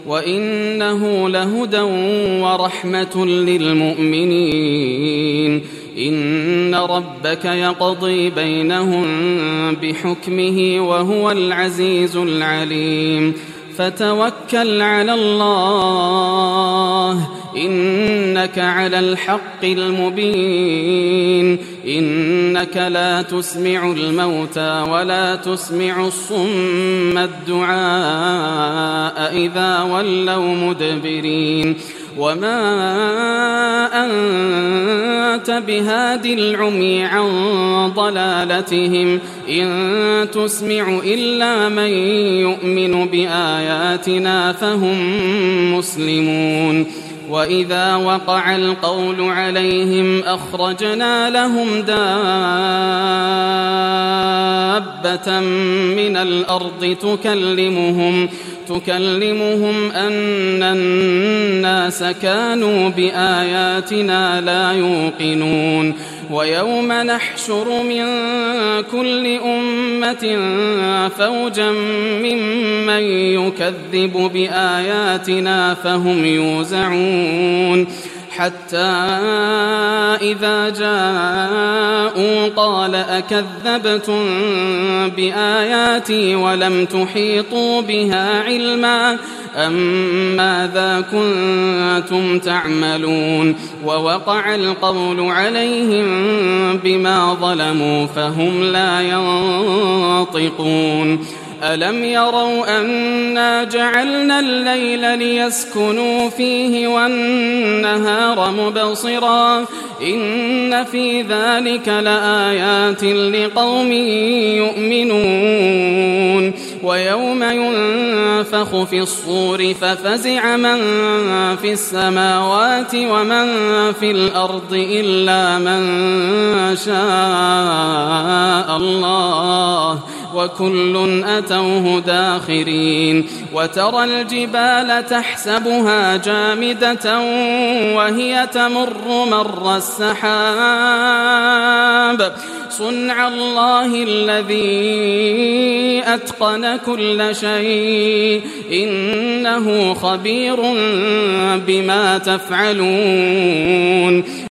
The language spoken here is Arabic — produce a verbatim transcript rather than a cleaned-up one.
وإنه لهدى ورحمة للمؤمنين. إن ربك يقضي بينهم بحكمه وهو العزيز العليم. فتوكل على الله إنك على الحق المبين. إنك لا تسمع الموتى ولا تسمع الصم الدعاء إذا ولوا مدبرين. وما أنت بهاد العمي عن ضلالتهم إن تسمع إلا من يؤمن بآياتنا فهم مسلمون. وإذا وقع القول عليهم أخرجنا لهم دابة من الأرض تكلمهم تكلمهم أن الناس كانوا بآياتنا لا يوقنون. ويوم نحشر من كل أمة فوجا ممن يكذب بآياتنا فهم يوزعون. حتى إذا جاءوا قال أكذبتم بآياتي ولم تحيطوا بها علما أم ماذا كنتم تعملون. ووقع القول عليهم بما ظلموا فهم لا ينطقون. ألم يروا أنا جعلنا الليل ليسكنوا فيه والنهار مبصرا إن في ذلك لآيات لقوم يؤمنون. ويوم ينفخ في الصور ففزع من في السماوات ومن في الأرض إلا من شاء الله وكل أتوه داخرين. وترى الجبال تحسبها جامدة وهي تمر مر السحاب صنع الله الذي أتقن كل شيء إنه خبير بما تفعلون.